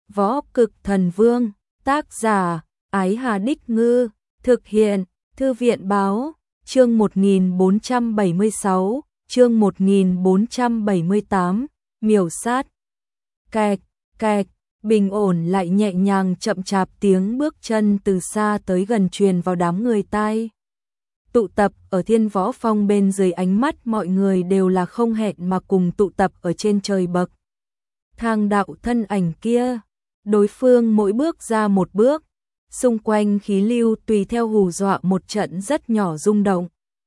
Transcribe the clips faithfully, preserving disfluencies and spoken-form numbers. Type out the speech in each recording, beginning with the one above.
Võ Cực Thần Vương, tác giả, Ái Hà Đích Ngư, thực hiện, Thư viện Báo, chương một nghìn bốn trăm bảy mươi sáu, chương một nghìn bốn trăm bảy mươi tám, miểu sát. Kẹt, kẹt, bình ổn lại nhẹ nhàng chậm chạp tiếng bước chân từ xa tới gần truyền vào đám người tai. Tụ tập ở Thiên Võ Phong bên dưới ánh mắt mọi người đều là không hẹn mà cùng tụ tập ở trên trời bậc thang đạo thân ảnh kia. Đối phương mỗi bước ra một bước, xung quanh khí lưu tùy theo hù dọa một trận rất nhỏ rung động.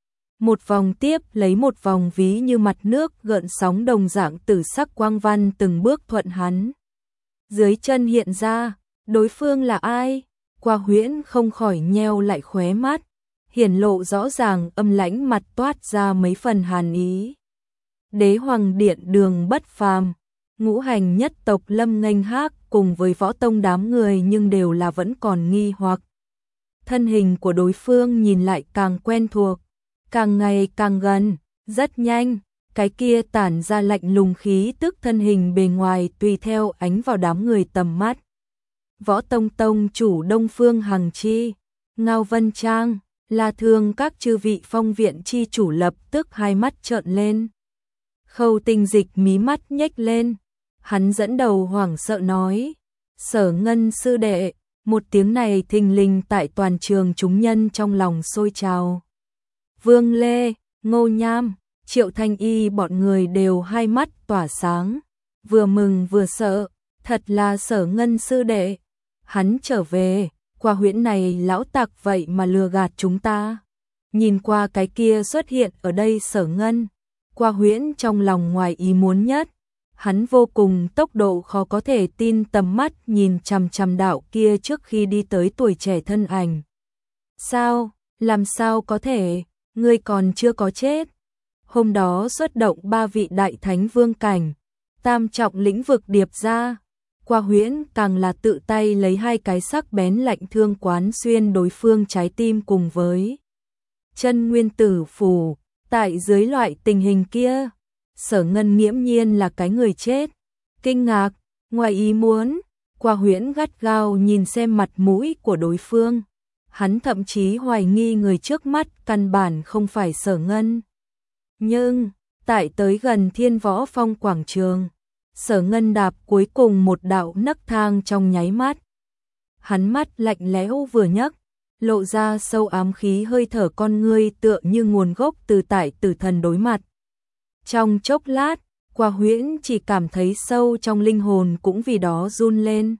Một vòng tiếp lấy một vòng ví như mặt nước gợn sóng đồng dạng tử sắc quang văn từng bước thuận hắn dưới chân hiện ra. Đối phương là ai? Qua Huyễn không khỏi nheo lại khóe mắt, hiển lộ rõ ràng âm lãnh mặt toát ra mấy phần hàn ý. Đế Hoàng Điện Đường Bất Phàm, ngũ hành nhất tộc Lâm Nghênh Hác cùng với võ tông đám người nhưng đều là vẫn còn nghi hoặc. Thân hình của đối phương nhìn lại càng quen thuộc, càng ngày càng gần, rất nhanh, cái kia tản ra lạnh lùng khí tức thân hình bề ngoài tùy theo ánh vào đám người tầm mắt. Võ Tông Tông chủ Đông Phương Hằng Chi, Ngao Vân Trang, La Thương các chư vị phong viện chi chủ lập tức hai mắt trợn lên. Khâu Tinh Dịch mí mắt nhếch lên, hắn dẫn đầu hoảng sợ nói: Sở Ngân sư đệ. Một tiếng này thình lình tại toàn trường chúng nhân trong lòng sôi trào. Vương Lê, Ngô Nham, Triệu Thanh Y bọn người đều hai mắt tỏa sáng, vừa mừng vừa sợ, thật là Sở Ngân sư đệ. Hắn trở về, Qua Huyễn này lão tặc vậy mà lừa gạt chúng ta. Nhìn qua cái kia xuất hiện ở đây Sở Ngân, Qua Huyễn trong lòng ngoài ý muốn nhất. Hắn vô cùng tốc độ khó có thể tin tầm mắt nhìn chằm chằm đạo kia trước khi đi tới tuổi trẻ thân ảnh. Sao, làm sao có thể, ngươi còn chưa có chết. Hôm đó xuất động ba vị đại thánh vương cảnh, tam trọng lĩnh vực điệp ra. Qua Huyễn càng là tự tay lấy hai cái sắc bén lạnh thương quán xuyên đối phương trái tim cùng với chân nguyên tử phủ. Tại dưới loại tình hình kia, Sở Ngân nghiễm nhiên là cái người chết. Kinh ngạc, ngoài ý muốn, Qua Huyễn gắt gao nhìn xem mặt mũi của đối phương. Hắn thậm chí hoài nghi người trước mắt căn bản không phải Sở Ngân. Nhưng, tại tới gần Thiên Võ Phong quảng trường, Sở Ngân đạp cuối cùng một đạo nấc thang trong nháy mắt. Hắn mắt lạnh lẽo vừa nhấc, lộ ra sâu ám khí hơi thở con ngươi tựa như nguồn gốc từ tại tử thần đối mặt. Trong chốc lát, Qua Huyễn chỉ cảm thấy sâu trong linh hồn cũng vì đó run lên.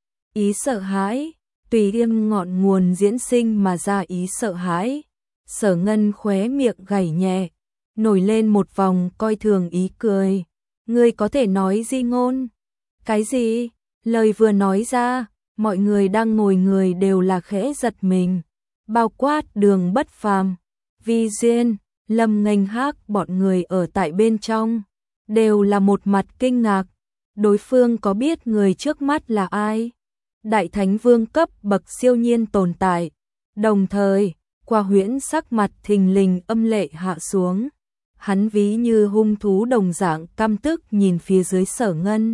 Ý sợ hãi, tùy tiêm ngọn nguồn diễn sinh mà ra ý sợ hãi. Sở Ngân khóe miệng gảy nhẹ, nổi lên một vòng coi thường ý cười. Ngươi có thể nói di ngôn? Cái gì? Lời vừa nói ra, mọi người đang ngồi người đều là khẽ giật mình. Bao quát Đường Bất Phàm, Vi Duyên, Lâm Nghênh Hác bọn người ở tại bên trong, đều là một mặt kinh ngạc. Đối phương có biết người trước mắt là ai? Đại Thánh Vương cấp bậc siêu nhiên tồn tại. Đồng thời, Qua Huyễn sắc mặt thình lình âm lệ hạ xuống. Hắn ví như hung thú đồng dạng căm tức nhìn phía dưới Sở Ngân.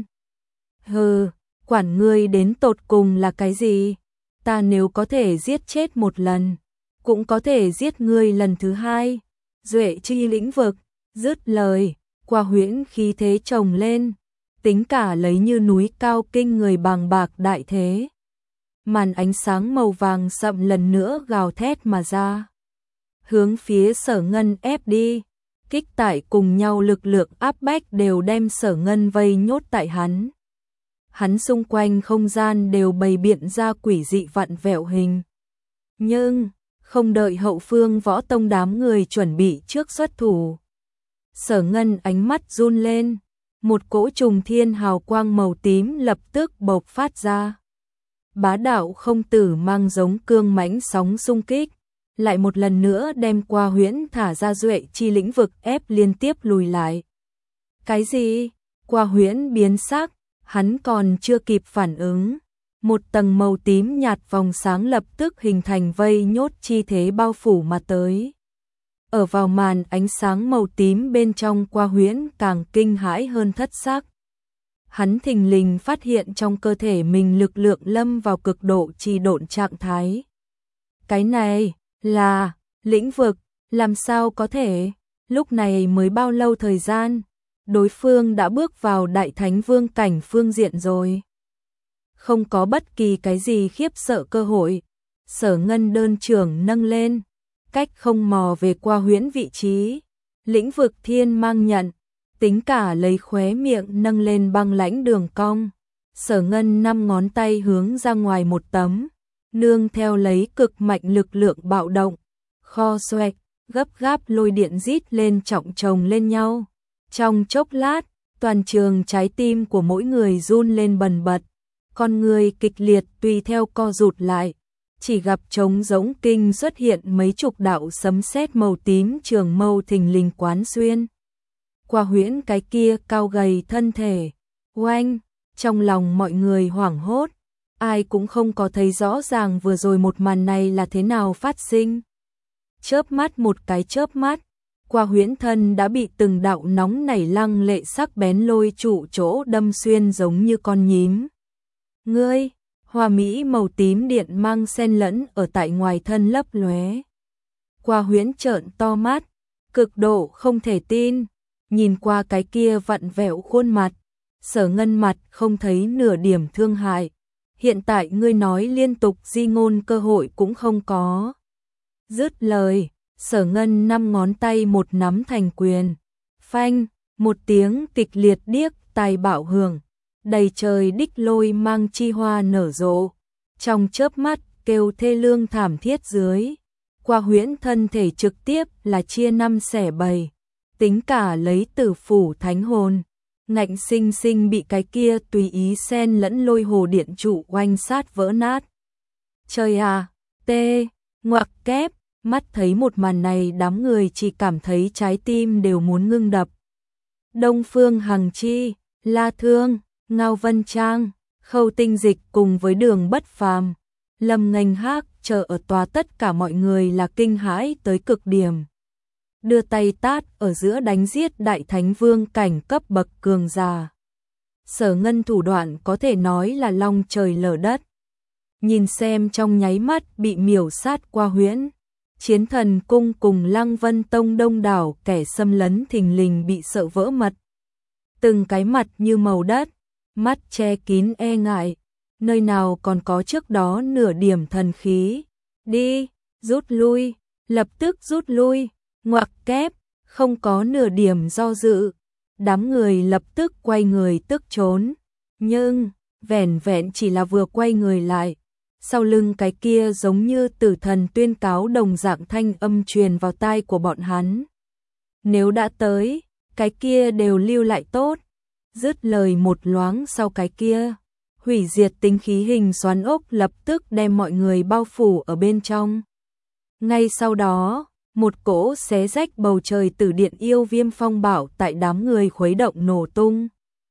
Hừ, quản ngươi đến tột cùng là cái gì? Ta nếu có thể giết chết một lần, cũng có thể giết ngươi lần thứ hai. Duệ chi lĩnh vực, dứt lời, Qua Huyễn khí thế chồng lên, tính cả lấy như núi cao kinh người bàng bạc đại thế. Màn ánh sáng màu vàng sậm lần nữa gào thét mà ra, hướng phía Sở Ngân ép đi. Kích tải cùng nhau lực lượng áp bách đều đem Sở Ngân vây nhốt tại hắn. Hắn xung quanh không gian đều bày biện ra quỷ dị vặn vẹo hình. Nhưng, không đợi hậu phương võ tông đám người chuẩn bị trước xuất thủ, Sở Ngân ánh mắt run lên, một cỗ trùng thiên hào quang màu tím lập tức bộc phát ra. Bá đạo không tử mang giống cương mãnh sóng xung kích, lại một lần nữa đem Qua Huyễn thả ra duệ chi lĩnh vực ép liên tiếp lùi lại. Cái gì? Qua Huyễn biến sắc, hắn còn chưa kịp phản ứng. Một tầng màu tím nhạt vòng sáng lập tức hình thành vây nhốt chi thế bao phủ mà tới. Ở vào màn ánh sáng màu tím bên trong Qua Huyễn càng kinh hãi hơn thất sắc. hắn thình lình phát hiện trong cơ thể mình lực lượng lâm vào cực độ trì độn trạng thái. Cái này là lĩnh vực, làm sao có thể? Lúc này mới bao lâu thời gian, đối phương đã bước vào đại thánh vương cảnh phương diện rồi. Không có bất kỳ cái gì khiếp sợ cơ hội, Sở Ngân đơn trưởng nâng lên, cách không mò về qua huyễn vị trí, lĩnh vực thiên mang nhận, tính cả lấy khóe miệng nâng lên băng lãnh đường cong. Sở Ngân năm ngón tay hướng ra ngoài một tấm, nương theo lấy cực mạnh lực lượng bạo động, kho xoẹt, gấp gáp lôi điện rít lên trọng chồng lên nhau. Trong chốc lát, toàn trường trái tim của mỗi người run lên bần bật, con người kịch liệt tùy theo co rụt lại, chỉ gặp trống rỗng kinh xuất hiện mấy chục đạo sấm sét màu tím trường mâu thình lình quán xuyên qua huyễn cái kia cao gầy thân thể. Oanh, trong lòng mọi người hoảng hốt, ai cũng không có thấy rõ ràng vừa rồi một màn này là thế nào phát sinh. Chớp mắt một cái chớp mắt, qua huyễn thân đã bị từng đạo nóng nảy lăng lệ sắc bén lôi trụ chỗ đâm xuyên giống như con nhím. Ngươi, hoa mỹ màu tím điện mang xen lẫn ở tại ngoài thân lấp lóe. Qua huyễn trợn to mắt, cực độ không thể tin, nhìn qua cái kia vặn vẹo khuôn mặt, Sở Ngân mặt không thấy nửa điểm thương hại. Hiện tại ngươi nói liên tục di ngôn cơ hội cũng không có. Dứt lời, Sở Ngân năm ngón tay một nắm thành quyền. Phanh, một tiếng kịch liệt điếc tai bạo hưởng, đầy trời đích lôi mang chi hoa nở rộ. Trong chớp mắt kêu thê lương thảm thiết dưới, qua huyễn thân thể trực tiếp là chia năm xẻ bảy, tính cả lấy tử phủ thánh hồn, ngạnh sinh sinh bị cái kia tùy ý xen lẫn lôi hồ điện trụ oanh sát vỡ nát. Trời à, tê, ngoặc kép, mắt thấy một màn này đám người chỉ cảm thấy trái tim đều muốn ngưng đập. Đông Phương Hằng Chi, La Thương, Ngao Vân Trang, Khâu Tinh Dịch cùng với Đường Bất Phàm, Lâm Nghênh Hác chờ ở tòa, tất cả mọi người là kinh hãi tới cực điểm. Đưa tay tát ở giữa đánh giết đại thánh vương cảnh cấp bậc cường giả. Sở Ngân thủ đoạn có thể nói là long trời lở đất. Nhìn xem trong nháy mắt bị miểu sát qua huyễn, Chiến Thần Cung cùng Lăng Vân Tông đông đảo kẻ xâm lấn thình lình bị sợ vỡ mật. Từng cái mặt như màu đất, mắt che kín e ngại, nơi nào còn có trước đó nửa điểm thần khí. Đi, rút lui, lập tức rút lui, ngoặc kép, không có nửa điểm do dự. Đám người lập tức quay người tức trốn, nhưng vẻn vẹn chỉ là vừa quay người lại, sau lưng cái kia giống như tử thần tuyên cáo đồng dạng thanh âm truyền vào tai của bọn hắn. Nếu đã tới, cái kia đều lưu lại tốt. Dứt lời một loáng sau, cái kia hủy diệt tính khí hình xoắn ốc lập tức đem mọi người bao phủ ở bên trong. Ngay sau đó, một cỗ xé rách bầu trời tử điện yêu viêm phong bạo tại đám người khuấy động nổ tung.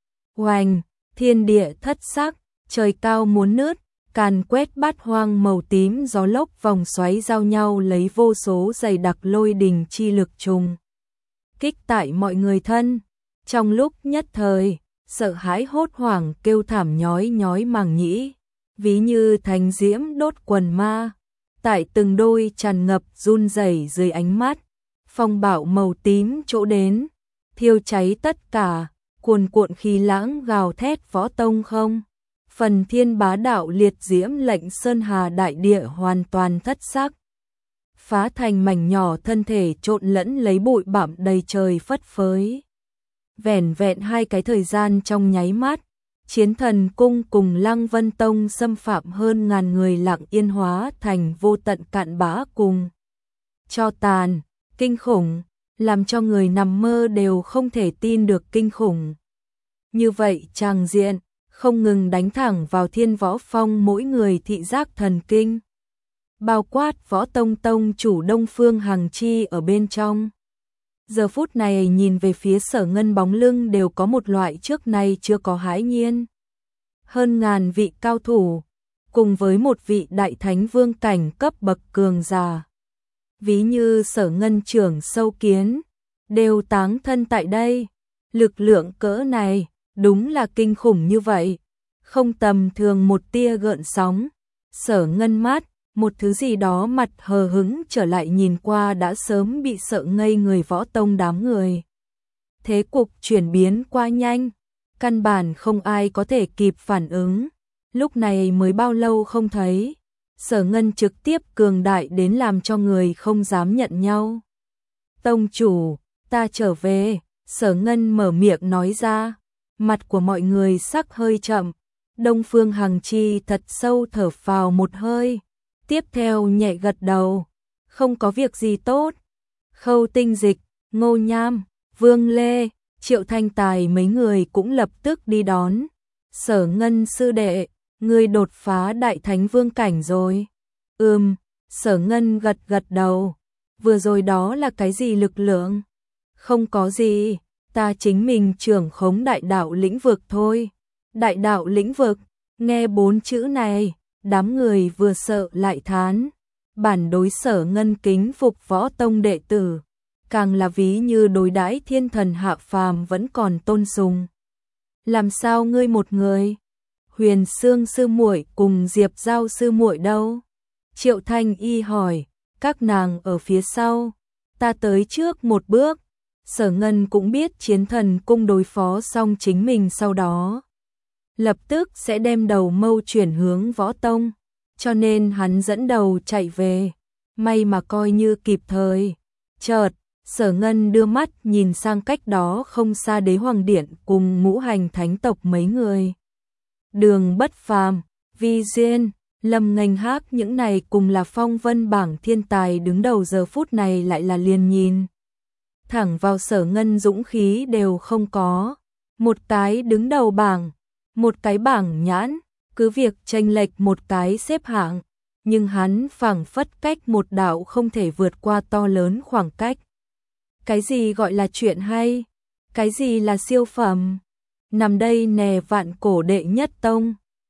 Oanh, thiên địa thất sắc, trời cao muốn nứt, càn quét bát hoang màu tím, gió lốc vòng xoáy giao nhau lấy vô số dày đặc lôi đình chi lực trùng kích tại mọi người thân. Trong lúc nhất thời, sợ hãi hốt hoảng kêu thảm nhói nhói màng nhĩ, ví như thành diễm đốt quần ma. Tại từng đôi tràn ngập run rẩy dưới ánh mắt, phong bạo màu tím chỗ đến, thiêu cháy tất cả, cuồn cuộn khí lãng gào thét võ tông không. Phần thiên bá đạo liệt diễm lệnh sơn hà đại địa hoàn toàn thất sắc, phá thành mảnh nhỏ, thân thể trộn lẫn lấy bụi bặm đầy trời phất phới. Vẻn vẹn hai cái thời gian trong nháy mắt, Chiến Thần Cung cùng Lăng Vân Tông xâm phạm hơn ngàn người lặng yên hóa thành vô tận cạn bã cùng cho tàn, kinh khủng, làm cho người nằm mơ đều không thể tin được kinh khủng. Như vậy tràng diện, không ngừng đánh thẳng vào Thiên Võ Phong mỗi người thị giác thần kinh, bao quát Võ Tông Tông chủ Đông Phương Hằng Chi ở bên trong. Giờ phút này nhìn về phía Sở Ngân bóng lưng đều có một loại trước nay chưa có hãi nhiên. Hơn ngàn vị cao thủ, cùng với một vị đại thánh vương cảnh cấp bậc cường giả, ví như Sở Ngân trưởng sâu kiến, đều táng thân tại đây. Lực lượng cỡ này, Đúng là kinh khủng như vậy, không tầm thường một tia gợn sóng. Sở Ngân mát, một thứ gì đó mặt hờ hững trở lại nhìn qua đã sớm bị sợ ngây người Võ Tông đám người. Thế cục chuyển biến quá nhanh, căn bản không ai có thể kịp phản ứng. Lúc này mới bao lâu không thấy, Sở Ngân trực tiếp cường đại đến làm cho người không dám nhận nhau. Tông chủ, ta trở về, Sở Ngân mở miệng nói ra, mặt của mọi người sắc hơi chậm. Đông Phương Hằng Chi thật sâu thở phào một hơi, tiếp theo nhẹ gật đầu, không có việc gì tốt. Khâu Tinh Dịch, Ngô Nham, Vương Lê, Triệu Thanh Tài mấy người cũng lập tức đi đón. Sở Ngân sư đệ, ngươi đột phá đại thánh vương cảnh rồi. Ừm, Sở Ngân gật gật đầu. Vừa rồi đó là cái gì lực lượng? Không có gì, ta chính mình trưởng khống đại đạo lĩnh vực thôi. Đại đạo lĩnh vực, nghe bốn chữ này, đám người vừa sợ lại thán. Bản đối Sở Ngân kính phục Võ Tông đệ tử, càng là ví như đối đãi thiên thần hạ phàm vẫn còn tôn sùng. Làm sao ngươi một người? Huyền Sương sư muội cùng Diệp Giao sư muội đâu? Triệu Thanh Y hỏi, các nàng ở phía sau, ta tới trước một bước. Sở Ngân cũng biết chiến thần cung đối phó xong chính mình sau đó lập tức sẽ đem đầu mâu chuyển hướng Võ Tông, cho nên hắn dẫn đầu chạy về, may mà coi như kịp thời. Chợt, Sở Ngân đưa mắt nhìn sang cách đó không xa Đế Hoàng Điện cùng ngũ hành thánh tộc mấy người. Đường Bất Phàm, Vi Diên, Lâm Nghênh Hác những này cùng là phong vân bảng thiên tài đứng đầu giờ phút này lại là liền nhìn thẳng vào Sở Ngân, dũng khí đều không có. Một cái đứng đầu bảng, một cái bảng nhãn, cứ việc chênh lệch một cái xếp hạng, nhưng hắn phảng phất cách một đạo không thể vượt qua to lớn khoảng cách. Cái gì gọi là chuyện hay? Cái gì là siêu phẩm? Nằm đây nè vạn cổ đệ nhất tông.